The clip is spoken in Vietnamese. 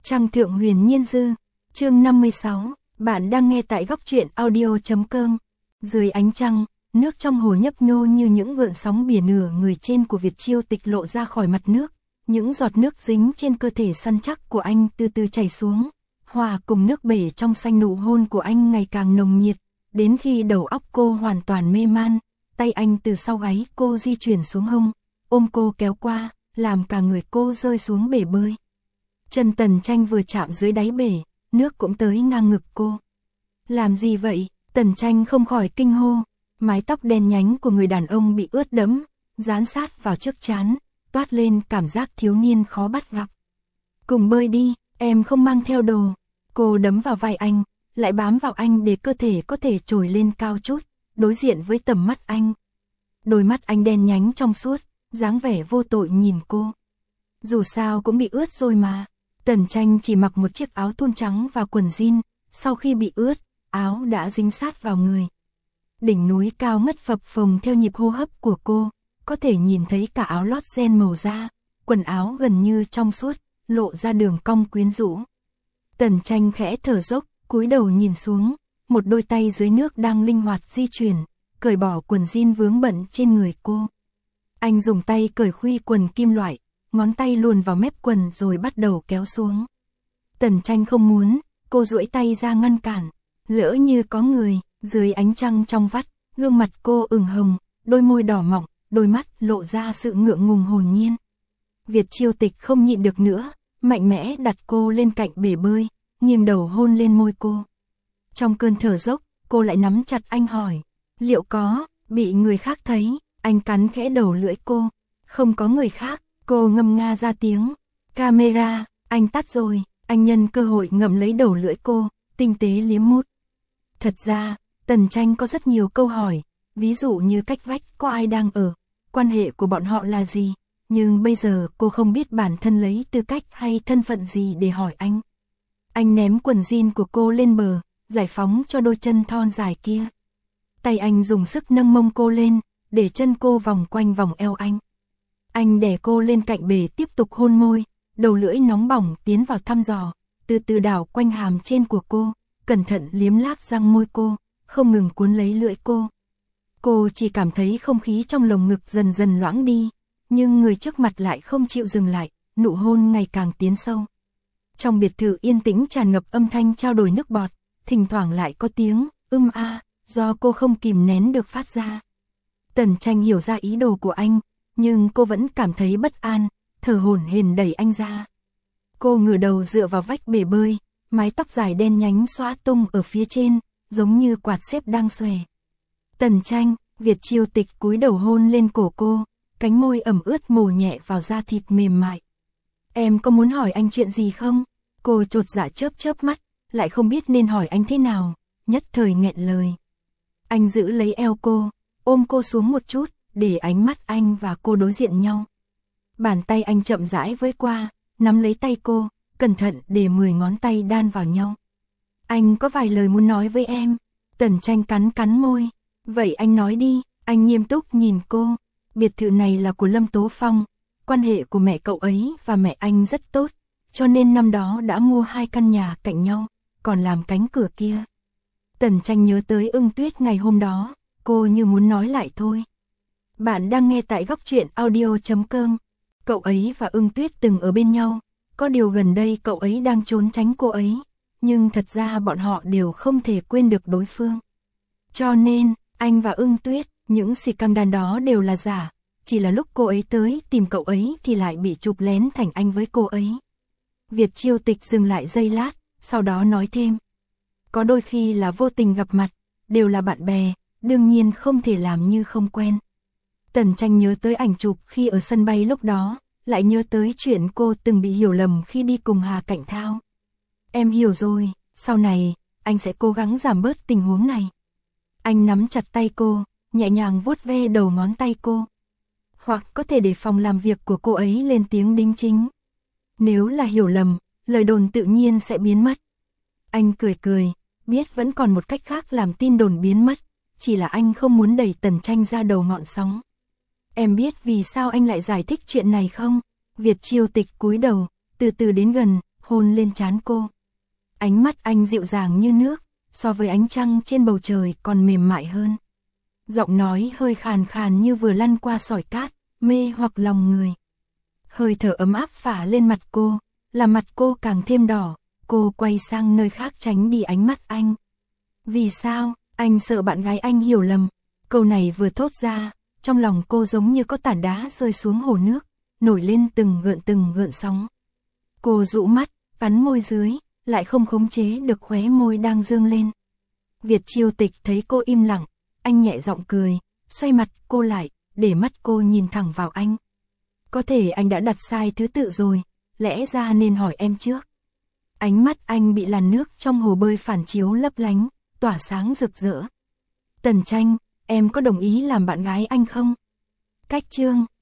Trăng Thượng Huyền Nhiên Dư, chương 56, bạn đang nghe tại góc truyện audio.com. Dưới ánh trăng, nước trong hồ nhấp nhô như những gợn sóng biển, nửa người trên của Việt Chiêu Tịch lộ ra khỏi mặt nước, những giọt nước dính trên cơ thể săn chắc của anh từ từ chảy xuống, hòa cùng nước bể trong xanh. Nụ hôn của anh ngày càng nồng nhiệt, đến khi đầu óc cô hoàn toàn mê man, tay anh từ sau gáy cô di chuyển xuống hông, ôm cô kéo qua, làm cả người cô rơi xuống bể bơi. Chân Tần Tranh vừa chạm dưới đáy bể, nước cũng tới ngang ngực cô. Làm gì vậy? Tần Tranh không khỏi kinh hô, mái tóc đen nhánh của người đàn ông bị ướt đẫm, dán sát vào trước trán, toát lên cảm giác thiếu niên khó bắt gặp. Cùng bơi đi, em không mang theo đồ. Cô đấm vào vai anh, lại bám vào anh để cơ thể có thể trồi lên cao chút, đối diện với tầm mắt anh. Đôi mắt anh đen nhánh trong suốt, dáng vẻ vô tội nhìn cô. Dù sao cũng bị ướt rồi mà. Tần Tranh chỉ mặc một chiếc áo thun trắng và quần jean, sau khi bị ướt, áo đã dính sát vào người. Đỉnh núi cao ngất phập phồng theo nhịp hô hấp của cô, có thể nhìn thấy cả áo lót ren màu da, quần áo gần như trong suốt, lộ ra đường cong quyến rũ. Tần Tranh khẽ thở dốc, cúi đầu nhìn xuống, một đôi tay dưới nước đang linh hoạt di chuyển, cởi bỏ quần jean vướng bận trên người cô. Anh dùng tay cởi khuy quần kim loại, ngón tay luồn vào mép quần rồi bắt đầu kéo xuống. Tần Tranh không muốn, cô duỗi tay ra ngăn cản, lỡ như có người. Dưới ánh trăng trong vắt, gương mặt cô ửng hồng, đôi môi đỏ mọng, đôi mắt lộ ra sự ngượng ngùng hồn nhiên. Việt Chiêu Tịch không nhịn được nữa, mạnh mẽ đặt cô lên cạnh bể bơi, nghiêng đầu hôn lên môi cô. Trong cơn thở dốc, cô lại nắm chặt anh hỏi, liệu có bị người khác thấy? Anh cắn khẽ đầu lưỡi cô, không có người khác. Cô ngâm nga ra tiếng, camera, anh tắt rồi. Anh nhân cơ hội ngậm lấy đầu lưỡi cô, tinh tế liếm mút. Thật ra, Tần Tranh có rất nhiều câu hỏi, ví dụ như cách vách có ai đang ở, quan hệ của bọn họ là gì, nhưng bây giờ cô không biết bản thân lấy tư cách hay thân phận gì để hỏi anh. Anh ném quần jean của cô lên bờ, giải phóng cho đôi chân thon dài kia. Tay anh dùng sức nâng mông cô lên, để chân cô vòng quanh vòng eo anh. Anh đè cô lên cạnh bể tiếp tục hôn môi, đầu lưỡi nóng bỏng tiến vào thăm dò, từ từ đảo quanh hàm trên của cô, cẩn thận liếm láp răng môi cô, không ngừng cuốn lấy lưỡi cô. Cô chỉ cảm thấy không khí trong lồng ngực dần dần loãng đi, nhưng người trước mặt lại không chịu dừng lại, nụ hôn ngày càng tiến sâu. Trong biệt thự yên tĩnh tràn ngập âm thanh trao đổi nước bọt, thỉnh thoảng lại có tiếng a do cô không kìm nén được phát ra. Tần Tranh hiểu ra ý đồ của anh, nhưng cô vẫn cảm thấy bất an, thở hổn hển đẩy anh ra. Cô ngửa đầu dựa vào vách bể bơi, mái tóc dài đen nhánh xõa tung ở phía trên, giống như quạt xếp đang xòe. Tần Tranh, Việt Chiêu Tịch cúi đầu hôn lên cổ cô, cánh môi ẩm ướt mổ nhẹ vào da thịt mềm mại. Em có muốn hỏi anh chuyện gì không? Cô chột dạ chớp chớp mắt, lại không biết nên hỏi anh thế nào, nhất thời nghẹn lời. Anh giữ lấy eo cô, ôm cô xuống một chút, để ánh mắt anh và cô đối diện nhau. Bàn tay anh chậm rãi với qua, nắm lấy tay cô, cẩn thận để 10 ngón tay đan vào nhau. Anh có vài lời muốn nói với em. Tần Tranh cắn cắn môi. Vậy anh nói đi. Anh nghiêm túc nhìn cô. Biệt thự này là của Lâm Tố Phong. Quan hệ của mẹ cậu ấy và mẹ anh rất tốt, cho nên năm đó đã mua 2 căn nhà cạnh nhau, còn làm cánh cửa kia. Tần Tranh nhớ tới Ưng Tuyết ngày hôm đó, cô như muốn nói lại thôi. Bạn đang nghe tại góc truyện audio.com. Cậu ấy và Ưng Tuyết từng ở bên nhau, có điều gần đây cậu ấy đang trốn tránh cô ấy, nhưng thật ra bọn họ đều không thể quên được đối phương. Cho nên, anh và Ưng Tuyết, những scandal đó đều là giả, chỉ là lúc cô ấy tới tìm cậu ấy thì lại bị chụp lén thành anh với cô ấy. Việt Chiêu Tịch dừng lại giây lát, sau đó nói thêm. Có đôi khi là vô tình gặp mặt, đều là bạn bè, đương nhiên không thể làm như không quen. Tần Tranh nhớ tới ảnh chụp khi ở sân bay lúc đó, lại nhớ tới chuyện cô từng bị hiểu lầm khi đi cùng Hà Cảnh Thao. Em hiểu rồi, sau này, anh sẽ cố gắng giảm bớt tình huống này. Anh nắm chặt tay cô, nhẹ nhàng vuốt ve đầu ngón tay cô. Hoặc có thể để phòng làm việc của cô ấy lên tiếng đính chính. Nếu là hiểu lầm, lời đồn tự nhiên sẽ biến mất. Anh cười cười, biết vẫn còn một cách khác làm tin đồn biến mất, chỉ là anh không muốn đẩy Tần Tranh ra đầu ngọn sóng. Em biết vì sao anh lại giải thích chuyện này không? Việt Chiêu Tịch cúi đầu, từ từ đến gần, hôn lên trán cô. Ánh mắt anh dịu dàng như nước, so với ánh trăng trên bầu trời còn mềm mại hơn. Giọng nói hơi khàn khàn như vừa lăn qua sỏi cát, mê hoặc lòng người. Hơi thở ấm áp phả lên mặt cô, làm mặt cô càng thêm đỏ, cô quay sang nơi khác tránh đi ánh mắt anh. Vì sao? Anh sợ bạn gái anh hiểu lầm. Câu này vừa thốt ra, trong lòng cô giống như có tảng đá rơi xuống hồ nước, nổi lên từng gợn sóng. Cô dụ mắt, cắn môi dưới, lại không khống chế được khóe môi đang dương lên. Việt Chiêu Tịch thấy cô im lặng, anh nhẹ giọng cười, xoay mặt cô lại, để mắt cô nhìn thẳng vào anh. Có thể anh đã đặt sai thứ tự rồi, lẽ ra nên hỏi em trước. Ánh mắt anh bị làn nước trong hồ bơi phản chiếu lấp lánh, tỏa sáng rực rỡ. Tần Tranh, em có đồng ý làm bạn gái anh không? Cách chương